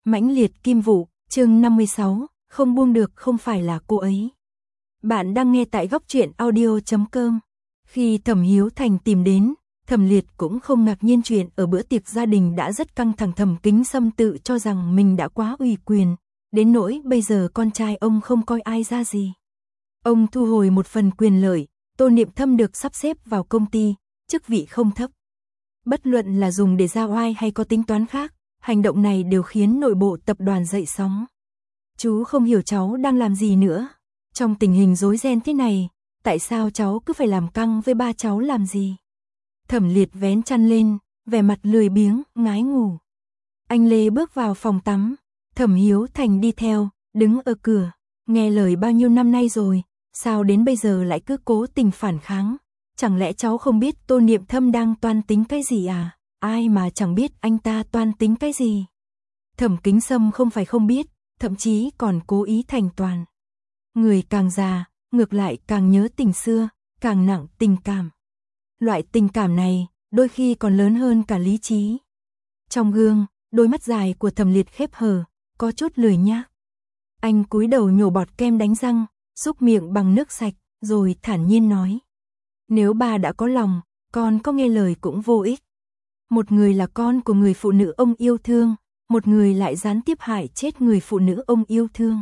Mãnh liệt kim vụ, chương 56, không buông được không phải là cô ấy. Bạn đang nghe tại góc truyện audio.com. Khi Thẩm Hiếu Thành tìm đến, Thẩm Liệt cũng không ngạc nhiên chuyện ở bữa tiệc gia đình đã rất căng thẳng. Thẩm Kính Sâm tự cho rằng mình đã quá ủy quyền, đến nỗi bây giờ con trai ông không coi ai ra gì. Ông thu hồi một phần quyền lợi, Tô Niệm Thâm được sắp xếp vào công ty, chức vị không thấp. Bất luận là dùng để ra oai hay có tính toán khác, hành động này đều khiến nội bộ tập đoàn dậy sóng. Chú không hiểu cháu đang làm gì nữa. Trong tình hình rối ren thế này, tại sao cháu cứ phải làm căng với ba cháu làm gì? Thẩm Liệt vén chăn lên, vẻ mặt lười biếng, ngái ngủ. Anh Lê bước vào phòng tắm, Thẩm Hiếu Thành đi theo, đứng ở cửa, nghe lời bao nhiêu năm nay rồi, sao đến bây giờ lại cứ cố tình phản kháng? Chẳng lẽ cháu không biết Tô Niệm Thâm đang toan tính cái gì à? Ai mà chẳng biết anh ta toan tính cái gì? Thẩm Kính Sâm không phải không biết, thậm chí còn cố ý thành toàn. Người càng già, ngược lại càng nhớ tình xưa, càng nặng tình cảm. Loại tình cảm này, đôi khi còn lớn hơn cả lý trí. Trong gương, đôi mắt dài của Thẩm Liệt khép hờ, có chút lười nhác. Anh cúi đầu nhổ bọt kem đánh răng, xúc miệng bằng nước sạch, rồi thản nhiên nói. Nếu bà đã có lòng, con có nghe lời cũng vô ích. Một người là con của người phụ nữ ông yêu thương, một người lại gián tiếp hại chết người phụ nữ ông yêu thương.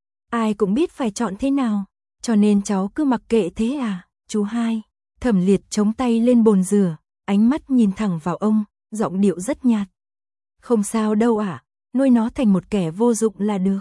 Ai cũng biết phải chọn thế nào, cho nên cháu cứ mặc kệ thế à, chú hai. Thẩm Liệt chống tay lên bồn rửa, ánh mắt nhìn thẳng vào ông, giọng điệu rất nhạt. Không sao đâu ạ, nuôi nó thành một kẻ vô dụng là được.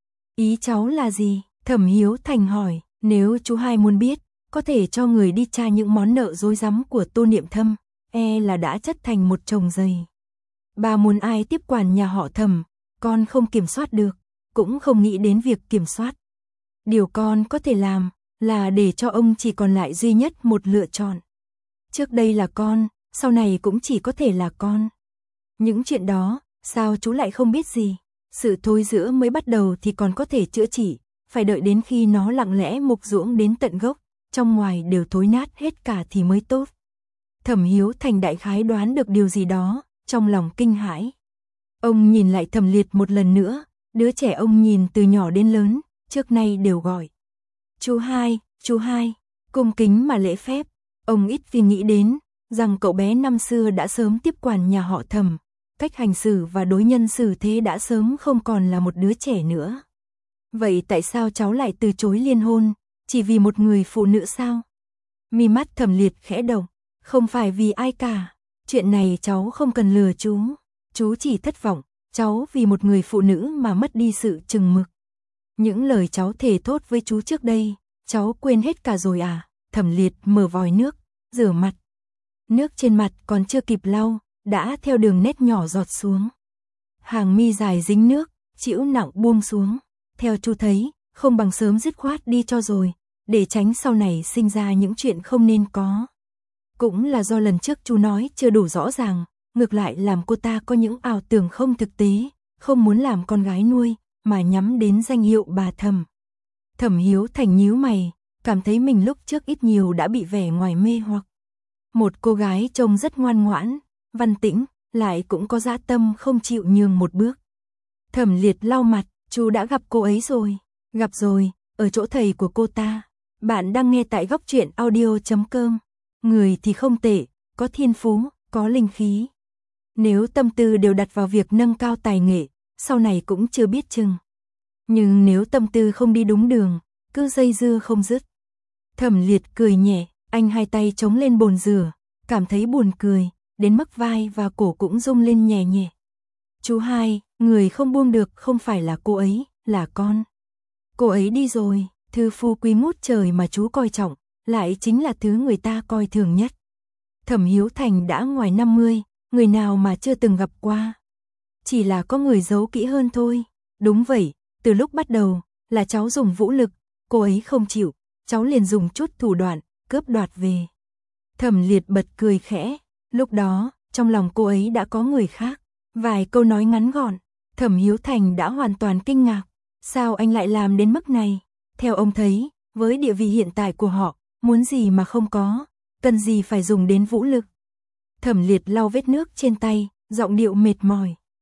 Ý cháu là gì? Thẩm Hiếu Thành hỏi, nếu chú hai muốn biết, có thể cho người đi tra những món nợ rối rắm của Tô Niệm Thâm, là đã chất thành một chồng dày. Bà muốn ai tiếp quản nhà họ Thẩm, con không kiểm soát được, cũng không nghĩ đến việc kiểm soát. Điều con có thể làm là để cho ông chỉ còn lại duy nhất một lựa chọn. Trước đây là con, sau này cũng chỉ có thể là con. Những chuyện đó, sao chú lại không biết gì? Sự thối rữa mới bắt đầu thì còn có thể chữa trị, phải đợi đến khi nó lặng lẽ mục ruỗng đến tận gốc, trong ngoài đều thối nát hết cả thì mới tốt. Thẩm Hiếu Thành đại khái đoán được điều gì đó, trong lòng kinh hãi. Ông nhìn lại Thẩm Liệt một lần nữa, đứa trẻ ông nhìn từ nhỏ đến lớn, trước nay đều gọi. Chú hai, cung kính mà lễ phép. Ông ít vì nghĩ đến, rằng cậu bé năm xưa đã sớm tiếp quản nhà họ Thẩm, cách hành xử và đối nhân xử thế đã sớm không còn là một đứa trẻ nữa. Vậy tại sao cháu lại từ chối liên hôn, chỉ vì một người phụ nữ sao? Mi mắt Thẩm Liệt khẽ động, không phải vì ai cả, chuyện này cháu không cần lừa chú chỉ thất vọng, cháu vì một người phụ nữ mà mất đi sự chừng mực. Những lời cháu thề thốt với chú trước đây, cháu quên hết cả rồi à? Thẩm Liệt mở vòi nước, rửa mặt. Nước trên mặt còn chưa kịp lau, đã theo đường nét nhỏ giọt xuống. Hàng mi dài dính nước, chĩu nặng buông xuống. Theo chú thấy, không bằng sớm dứt khoát đi cho rồi, để tránh sau này sinh ra những chuyện không nên có. Cũng là do lần trước chú nói chưa đủ rõ ràng, ngược lại làm cô ta có những ảo tưởng không thực tế, không muốn làm con gái nuôi, mà nhắm đến danh hiệu bà Thẩm. Thẩm Hiếu Thành nhíu mày, cảm thấy mình lúc trước ít nhiều đã bị vẻ ngoài mê hoặc. Một cô gái trông rất ngoan ngoãn, văn tĩnh, lại cũng có dã tâm không chịu nhường một bước. Thẩm Liệt lau mặt, chú đã gặp cô ấy rồi. Gặp rồi, ở chỗ thầy của cô ta. Bạn đang nghe tại góc truyện audio.com. Người thì không tệ, có thiên phú, có linh khí. Nếu tâm tư đều đặt vào việc nâng cao tài nghệ, sau này cũng chưa biết chừng. Nhưng nếu tâm tư không đi đúng đường, cứ dây dưa không dứt. Thẩm Liệt cười nhẹ, anh hai tay chống lên bồn rửa, cảm thấy buồn cười, đến mức vai và cổ cũng rung lên nhẹ nhẹ. Chú hai, người không buông được không phải là cô ấy, là con. Cô ấy đi rồi, thư phu quý ngút trời mà chú coi trọng, lại chính là thứ người ta coi thường nhất. Thẩm Hiếu Thành đã ngoài 50, người nào mà chưa từng gặp qua. Chỉ là có người giấu kỹ hơn thôi. Đúng vậy, từ lúc bắt đầu, là cháu dùng vũ lực, cô ấy không chịu, cháu liền dùng chút thủ đoạn, cướp đoạt về. Thẩm Liệt bật cười khẽ, lúc đó, trong lòng cô ấy đã có người khác. Vài câu nói ngắn gọn, Thẩm Hiếu Thành đã hoàn toàn kinh ngạc. Sao anh lại làm đến mức này? Theo ông thấy, với địa vị hiện tại của họ, muốn gì mà không có, cần gì phải dùng đến vũ lực. Thẩm Liệt lau vết nước trên tay, giọng điệu mệt mỏi.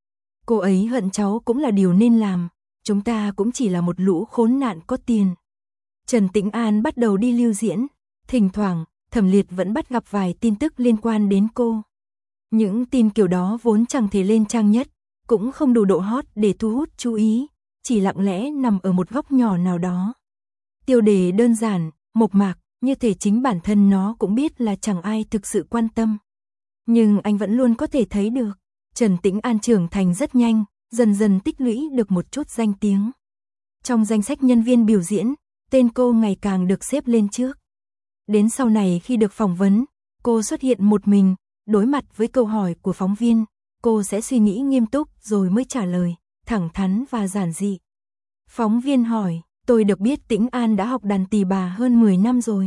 Cô ấy hận cháu cũng là điều nên làm, chúng ta cũng chỉ là một lũ khốn nạn có tiền. Trần Tĩnh An bắt đầu đi lưu diễn, thỉnh thoảng, Thẩm Liệt vẫn bắt gặp vài tin tức liên quan đến cô. Những tin kiểu đó vốn chẳng thể lên trang nhất, cũng không đủ độ hot để thu hút chú ý, chỉ lặng lẽ nằm ở một góc nhỏ nào đó. Tiêu đề đơn giản, mộc mạc, như thể chính bản thân nó cũng biết là chẳng ai thực sự quan tâm. Nhưng anh vẫn luôn có thể thấy được, Trần Tĩnh An trưởng thành rất nhanh, dần dần tích lũy được một chút danh tiếng. Trong danh sách nhân viên biểu diễn, tên cô ngày càng được xếp lên trước. Đến sau này khi được phỏng vấn, cô xuất hiện một mình, đối mặt với câu hỏi của phóng viên, cô sẽ suy nghĩ nghiêm túc rồi mới trả lời, thẳng thắn và giản dị. Phóng viên hỏi, tôi được biết Tĩnh An đã học đàn tỳ bà hơn 10 năm rồi.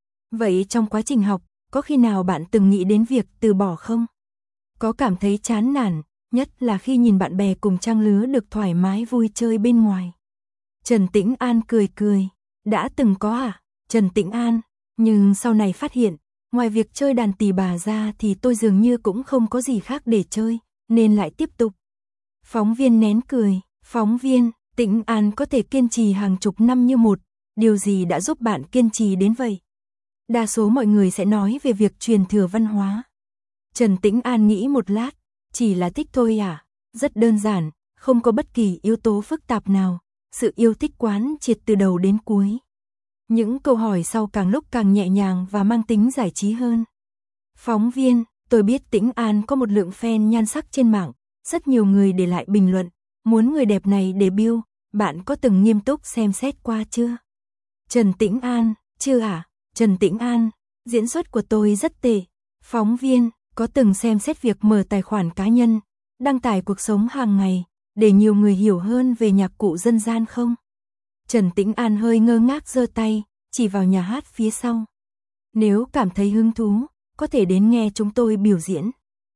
Vậy trong quá trình học, có khi nào bạn từng nghĩ đến việc từ bỏ không? Có cảm thấy chán nản, nhất là khi nhìn bạn bè cùng trang lứa được thoải mái vui chơi bên ngoài. Trần Tĩnh An cười cười, đã từng có à? Trần Tĩnh An, nhưng sau này phát hiện, ngoài việc chơi đàn tỳ bà ra thì tôi dường như cũng không có gì khác để chơi, nên lại tiếp tục. Phóng viên nén cười, phóng viên, Tĩnh An có thể kiên trì hàng chục năm như một, điều gì đã giúp bạn kiên trì đến vậy? Đa số mọi người sẽ nói về việc truyền thừa văn hóa. Trần Tĩnh An nghĩ một lát, chỉ là thích thôi à? Rất đơn giản, không có bất kỳ yếu tố phức tạp nào, sự yêu thích quán triệt từ đầu đến cuối. Những câu hỏi sau càng lúc càng nhẹ nhàng và mang tính giải trí hơn. Phóng viên, tôi biết Tĩnh An có một lượng fan nhan sắc trên mạng, rất nhiều người để lại bình luận, muốn người đẹp này debut, bạn có từng nghiêm túc xem xét qua chưa? Trần Tĩnh An, chưa à? Trần Tĩnh An, diễn xuất của tôi rất tệ. Phóng viên, có từng xem xét việc mở tài khoản cá nhân, đăng tải cuộc sống hàng ngày, để nhiều người hiểu hơn về nhạc cụ dân gian không? Trần Tĩnh An hơi ngơ ngác giơ tay, chỉ vào nhà hát phía sau. Nếu cảm thấy hứng thú, có thể đến nghe chúng tôi biểu diễn.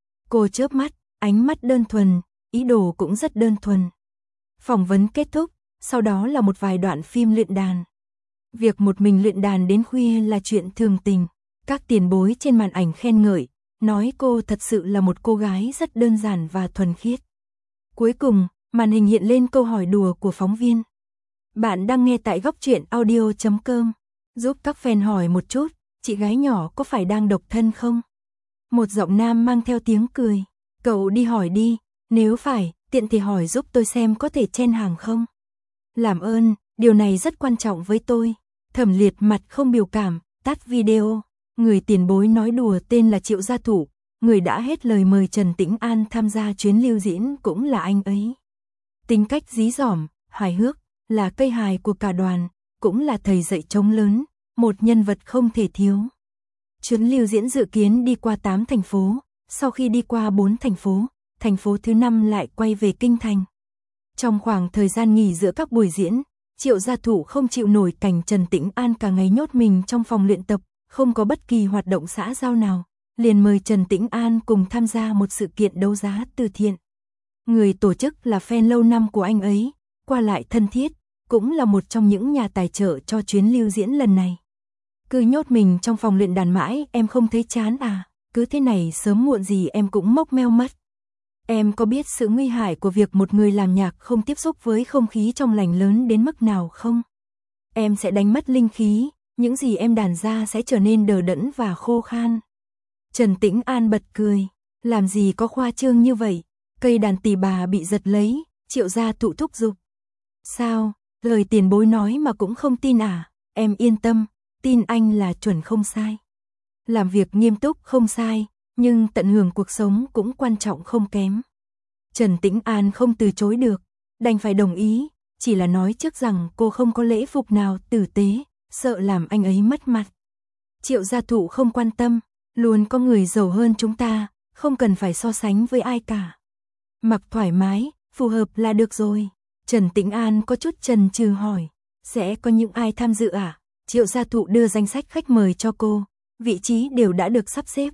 Cô chớp mắt, ánh mắt đơn thuần, ý đồ cũng rất đơn thuần. Phỏng vấn kết thúc, sau đó là một vài đoạn phim luyện đàn. Việc một mình luyện đàn đến khuya là chuyện thường tình. Các tiền bối trên màn ảnh khen ngợi, nói cô thật sự là một cô gái rất đơn giản và thuần khiết. Cuối cùng, màn hình hiện lên câu hỏi đùa của phóng viên. Bạn đang nghe tại gocchuyenaudio.com. Giúp các fan hỏi một chút, chị gái nhỏ có phải đang độc thân không? Một giọng nam mang theo tiếng cười. Cậu đi hỏi đi, nếu phải, tiện thì hỏi giúp tôi xem có thể chen hàng không? Làm ơn, điều này rất quan trọng với tôi. Thẩm Liệt mặt không biểu cảm, tắt video. Người tiền bối nói đùa tên là Triệu Gia Thụ, người đã hết lời mời Trần Tĩnh An tham gia chuyến lưu diễn cũng là anh ấy. Tính cách dí dỏm, hài hước, là cây hài của cả đoàn, cũng là thầy dạy trống lớn, một nhân vật không thể thiếu. Chuyến lưu diễn dự kiến đi qua 8 thành phố, sau khi đi qua 4 thành phố thứ 5 lại quay về Kinh Thành. Trong khoảng thời gian nghỉ giữa các buổi diễn, Triệu Gia Thụ không chịu nổi cảnh Trần Tĩnh An cả ngày nhốt mình trong phòng luyện tập, không có bất kỳ hoạt động xã giao nào, liền mời Trần Tĩnh An cùng tham gia một sự kiện đấu giá từ thiện. Người tổ chức là fan lâu năm của anh ấy, qua lại thân thiết, cũng là một trong những nhà tài trợ cho chuyến lưu diễn lần này. Cứ nhốt mình trong phòng luyện đàn mãi em không thấy chán à? Cứ thế này sớm muộn gì em cũng mốc meo mất. Em có biết sự nguy hại của việc một người làm nhạc không tiếp xúc với không khí trong lành lớn đến mức nào không? Em sẽ đánh mất linh khí, những gì em đàn ra sẽ trở nên đờ đẫn và khô khan. Trần Tĩnh An bật cười, làm gì có khoa trương như vậy, cây đàn tỳ bà bị giật lấy, Triệu Gia Thụ thúc giục. Sao, lời tiền bối nói mà cũng không tin à? Em yên tâm, tin anh là chuẩn không sai. Làm việc nghiêm túc không sai, nhưng tận hưởng cuộc sống cũng quan trọng không kém. Trần Tĩnh An không từ chối được, đành phải đồng ý, chỉ là nói trước rằng cô không có lễ phục nào tử tế, sợ làm anh ấy mất mặt. Triệu Gia Thụ không quan tâm, luôn có người giàu hơn chúng ta, không cần phải so sánh với ai cả. Mặc thoải mái, phù hợp là được rồi. Trần Tĩnh An có chút chần chừ hỏi, sẽ có những ai tham dự à? Triệu Gia Thụ đưa danh sách khách mời cho cô, vị trí đều đã được sắp xếp.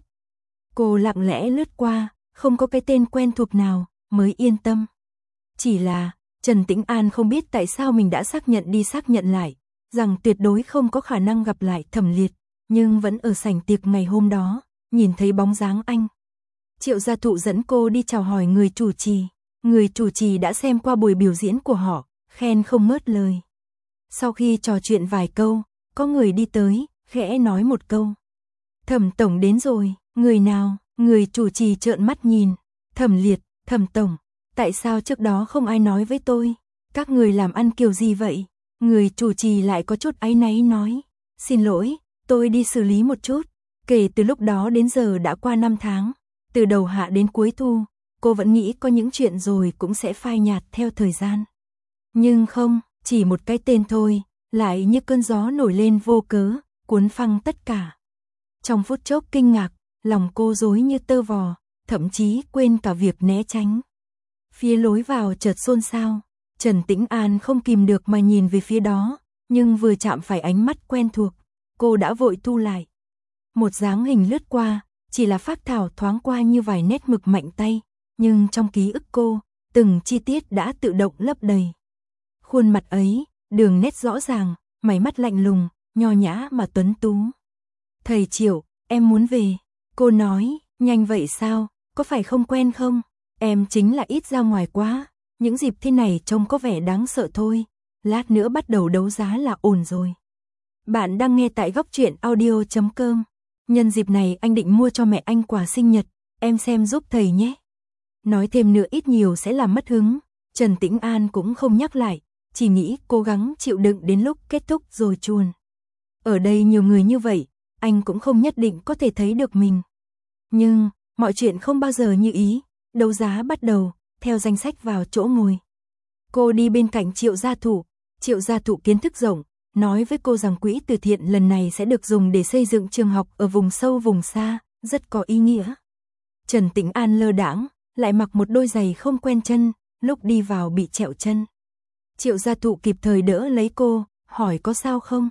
Cô lặng lẽ lướt qua, không có cái tên quen thuộc nào, mới yên tâm. Chỉ là, Trần Tĩnh An không biết tại sao mình đã xác nhận đi xác nhận lại, rằng tuyệt đối không có khả năng gặp lại Thẩm Liệt, nhưng vẫn ở sảnh tiệc ngày hôm đó, nhìn thấy bóng dáng anh. Triệu Gia Thụ dẫn cô đi chào hỏi người chủ trì. người chủ trì đã xem qua buổi biểu diễn của họ, khen không ngớt lời. Sau khi trò chuyện vài câu, có người đi tới, khẽ nói một câu. Thẩm tổng đến rồi, người nào? Người chủ trì trợn mắt nhìn. Thẩm Liệt, Thẩm tổng, tại sao trước đó không ai nói với tôi? Các người làm ăn kiểu gì vậy? Người chủ trì lại có chút áy náy nói. Xin lỗi, tôi đi xử lý một chút. Kể từ lúc đó đến giờ đã qua 5 tháng. Từ đầu hạ đến cuối thu, cô vẫn nghĩ có những chuyện rồi cũng sẽ phai nhạt theo thời gian. Nhưng không, chỉ một cái tên thôi, lại như cơn gió nổi lên vô cớ, cuốn phăng tất cả. Trong phút chốc kinh ngạc, lòng cô rối như tơ vò, thậm chí quên cả việc né tránh. Phía lối vào chợt xôn xao, Trần Tĩnh An không kìm được mà nhìn về phía đó, nhưng vừa chạm phải ánh mắt quen thuộc, cô đã vội thu lại. Một dáng hình lướt qua, chỉ là phác thảo thoáng qua như vài nét mực mạnh tay, nhưng trong ký ức cô, từng chi tiết đã tự động lấp đầy. Khuôn mặt ấy, đường nét rõ ràng, mày mắt lạnh lùng, nho nhã mà tuấn tú. Thầy Triệu, em muốn về. Cô nói, nhanh vậy sao, có phải không quen không? Em chính là ít ra ngoài quá, những dịp thế này trông có vẻ đáng sợ thôi. Lát nữa bắt đầu đấu giá là ổn rồi. Bạn đang nghe tại góc truyện audio.com. Nhân dịp này anh định mua cho mẹ anh quà sinh nhật, em xem giúp thầy nhé. Nói thêm nữa ít nhiều sẽ làm mất hứng. Trần Tĩnh An cũng không nhắc lại, chỉ nghĩ cố gắng chịu đựng đến lúc kết thúc rồi chuồn. Ở đây nhiều người như vậy, anh cũng không nhất định có thể thấy được mình. Nhưng, mọi chuyện không bao giờ như ý, đấu giá bắt đầu, theo danh sách vào chỗ ngồi. Cô đi bên cạnh Triệu gia thụ kiến thức rộng, nói với cô rằng quỹ từ thiện lần này sẽ được dùng để xây dựng trường học ở vùng sâu vùng xa, rất có ý nghĩa. Trần Tĩnh An lơ đãng, lại mặc một đôi giày không quen chân, lúc đi vào bị trẹo chân. Triệu gia thụ kịp thời đỡ lấy cô, hỏi có sao không?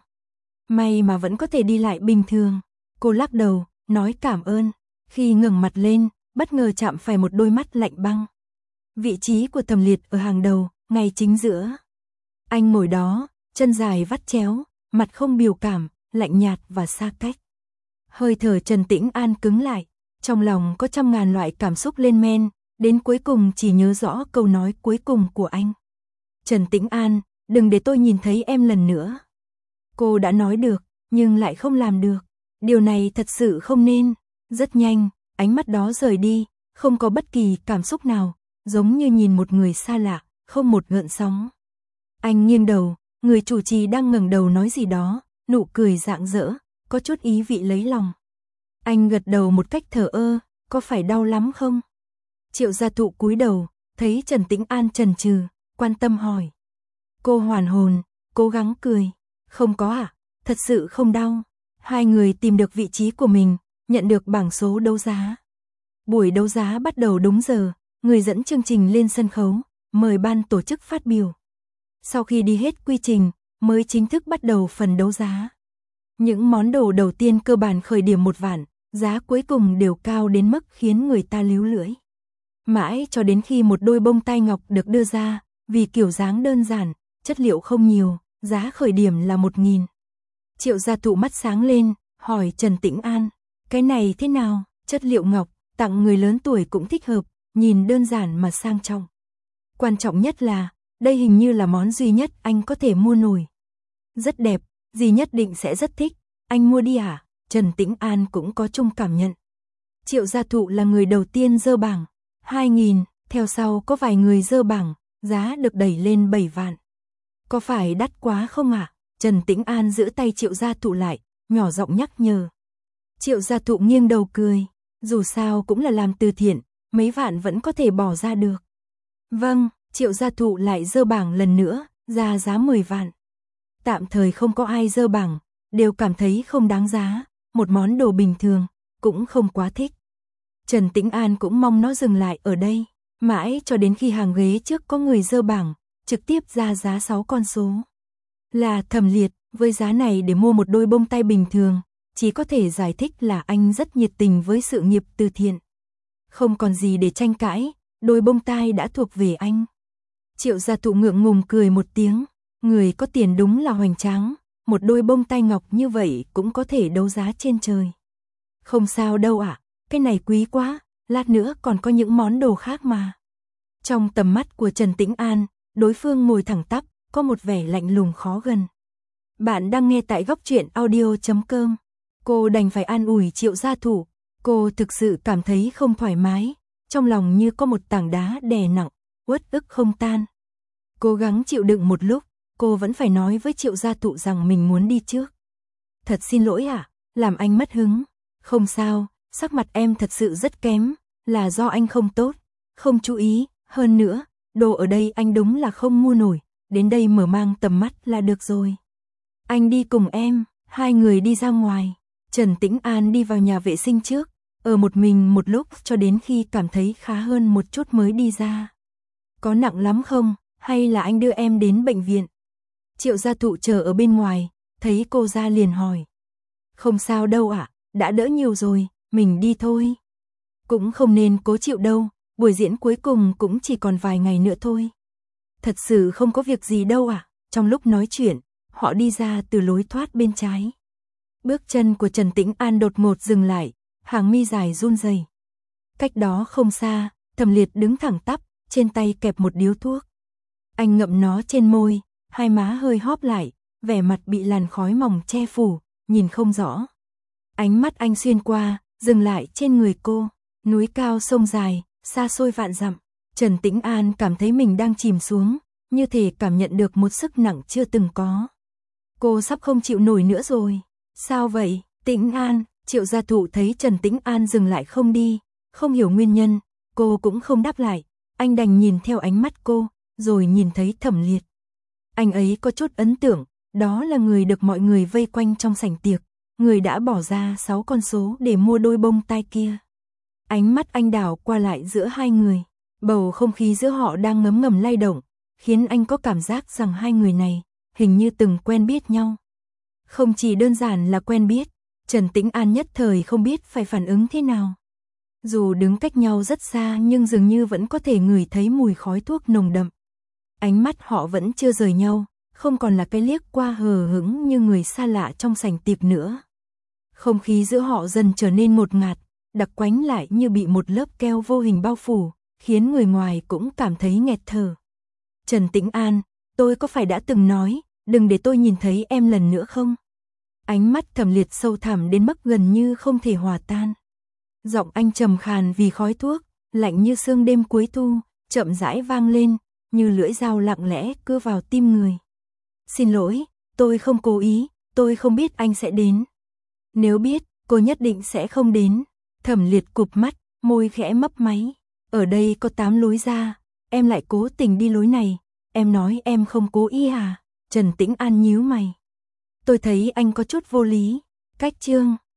May mà vẫn có thể đi lại bình thường. Cô lắc đầu, nói cảm ơn. Khi ngẩng mặt lên, bất ngờ chạm phải một đôi mắt lạnh băng. Vị trí của Thẩm Liệt ở hàng đầu, ngay chính giữa. Anh ngồi đó, chân dài vắt chéo, mặt không biểu cảm, lạnh nhạt và xa cách. Hơi thở Trần Tĩnh An cứng lại, trong lòng có trăm ngàn loại cảm xúc lên men, đến cuối cùng chỉ nhớ rõ câu nói cuối cùng của anh. Trần Tĩnh An, đừng để tôi nhìn thấy em lần nữa. Cô đã nói được, nhưng lại không làm được. Điều này thật sự không nên. Rất nhanh, ánh mắt đó rời đi, không có bất kỳ cảm xúc nào, giống như nhìn một người xa lạ, không một gợn sóng. Anh nghiêng đầu, người chủ trì đang ngẩng đầu nói gì đó, nụ cười rạng rỡ, có chút ý vị lấy lòng. Anh gật đầu một cách thờ ơ, có phải đau lắm không? Triệu gia thụ cúi đầu, thấy Trần Tĩnh An chần chừ, quan tâm hỏi. Cô hoàn hồn, cố gắng cười. Không có à, thật sự không đau. Hai người tìm được vị trí của mình, nhận được bảng số đấu giá. Buổi đấu giá bắt đầu đúng giờ, người dẫn chương trình lên sân khấu, mời ban tổ chức phát biểu. Sau khi đi hết quy trình, mới chính thức bắt đầu phần đấu giá. Những món đồ đầu tiên cơ bản khởi điểm 1 vạn, giá cuối cùng đều cao đến mức khiến người ta líu lưỡi. Mãi cho đến khi một đôi bông tai ngọc được đưa ra, vì kiểu dáng đơn giản, chất liệu không nhiều, giá khởi điểm là 1.000. Triệu gia thụ mắt sáng lên, hỏi Trần Tĩnh An, cái này thế nào? Chất liệu ngọc, tặng người lớn tuổi cũng thích hợp, nhìn đơn giản mà sang trọng. Quan trọng nhất là, đây hình như là món duy nhất anh có thể mua nổi. Rất đẹp, dì nhất định sẽ rất thích, anh mua đi à? Trần Tĩnh An cũng có chung cảm nhận. Triệu gia thụ là người đầu tiên dơ bảng, 2.000, theo sau có vài người dơ bảng, giá được đẩy lên 7 vạn. Có phải đắt quá không ạ? Trần Tĩnh An giữ tay Triệu gia thụ lại, nhỏ giọng nhắc nhở. Triệu gia thụ nghiêng đầu cười, dù sao cũng là làm từ thiện, mấy vạn vẫn có thể bỏ ra được. Vâng, Triệu gia thụ lại dơ bảng lần nữa, ra giá 10 vạn. Tạm thời không có ai dơ bảng, đều cảm thấy không đáng giá, một món đồ bình thường, cũng không quá thích. Trần Tĩnh An cũng mong nó dừng lại ở đây, mãi cho đến khi hàng ghế trước có người dơ bảng, trực tiếp ra giá 6 con số. Là Thẩm Liệt, với giá này để mua một đôi bông tai bình thường, chỉ có thể giải thích là anh rất nhiệt tình với sự nghiệp từ thiện. Không còn gì để tranh cãi, đôi bông tai đã thuộc về anh. Triệu gia thụ ngượng ngùng cười một tiếng, người có tiền đúng là hoành tráng, một đôi bông tai ngọc như vậy cũng có thể đấu giá trên trời. Không sao đâu ạ, cái này quý quá, lát nữa còn có những món đồ khác mà. Trong tầm mắt của Trần Tĩnh An, đối phương ngồi thẳng tắp, có một vẻ lạnh lùng khó gần. Bạn đang nghe tại góc truyện audio.com. Cô đành phải an ủi Triệu gia thủ. Cô thực sự cảm thấy không thoải mái, trong lòng như có một tảng đá đè nặng, uất ức không tan. Cố gắng chịu đựng một lúc, cô vẫn phải nói với Triệu gia thụ rằng mình muốn đi trước. Thật xin lỗi ạ, làm anh mất hứng. Không sao, sắc mặt em thật sự rất kém, là do anh không tốt, không chú ý, hơn nữa, đồ ở đây anh đúng là không mua nổi, đến đây mở mang tầm mắt là được rồi. Anh đi cùng em, hai người đi ra ngoài. Trần Tĩnh An đi vào nhà vệ sinh trước, ở một mình một lúc cho đến khi cảm thấy khá hơn một chút mới đi ra. Có nặng lắm không, hay là anh đưa em đến bệnh viện? Triệu gia thụ chờ ở bên ngoài, thấy cô ra liền hỏi. Không sao đâu ạ, đã đỡ nhiều rồi, mình đi thôi. Cũng không nên cố chịu đâu, buổi diễn cuối cùng cũng chỉ còn vài ngày nữa thôi. Thật sự không có việc gì đâu ạ. Trong lúc nói chuyện, họ đi ra từ lối thoát bên trái. Bước chân của Trần Tĩnh An đột ngột dừng lại, hàng mi dài run rẩy. Cách đó không xa, Thẩm Liệt đứng thẳng tắp, trên tay kẹp một điếu thuốc. Anh ngậm nó trên môi, hai má hơi hóp lại, vẻ mặt bị làn khói mỏng che phủ, nhìn không rõ. Ánh mắt anh xuyên qua, dừng lại trên người cô, núi cao sông dài, xa xôi vạn dặm. Trần Tĩnh An cảm thấy mình đang chìm xuống, như thể cảm nhận được một sức nặng chưa từng có. Cô sắp không chịu nổi nữa rồi. Sao vậy, Tĩnh An? Triệu gia thụ thấy Trần Tĩnh An dừng lại không đi, không hiểu nguyên nhân, cô cũng không đáp lại. Anh đành nhìn theo ánh mắt cô, rồi nhìn thấy Thẩm Liệt. Anh ấy có chút ấn tượng, đó là người được mọi người vây quanh trong sảnh tiệc, người đã bỏ ra 6 con số để mua đôi bông tai kia. Ánh mắt anh đảo qua lại giữa hai người, bầu không khí giữa họ đang ngấm ngầm lay động, khiến anh có cảm giác rằng hai người này hình như từng quen biết nhau. Không chỉ đơn giản là quen biết, Trần Tĩnh An nhất thời không biết phải phản ứng thế nào. Dù đứng cách nhau rất xa nhưng dường như vẫn có thể ngửi thấy mùi khói thuốc nồng đậm. Ánh mắt họ vẫn chưa rời nhau, không còn là cái liếc qua hờ hững như người xa lạ trong sảnh tiệc nữa. Không khí giữa họ dần trở nên ngột ngạt, đặc quánh lại như bị một lớp keo vô hình bao phủ, khiến người ngoài cũng cảm thấy nghẹt thở. Trần Tĩnh An, tôi có phải đã từng nói, đừng để tôi nhìn thấy em lần nữa không? Ánh mắt Thẩm Liệt sâu thẳm đến mức gần như không thể hòa tan. Giọng anh trầm khàn vì khói thuốc, lạnh như sương đêm cuối thu, chậm rãi vang lên, như lưỡi dao lặng lẽ cưa vào tim người. Xin lỗi, tôi không cố ý, tôi không biết anh sẽ đến. Nếu biết, cô nhất định sẽ không đến. Thẩm Liệt cụp mắt, môi khẽ mấp máy. Ở đây có 8 lối ra, em lại cố tình đi lối này. Em nói em không cố ý à? Trần Tĩnh An nhíu mày. Tôi thấy anh có chút vô lý. Cách chương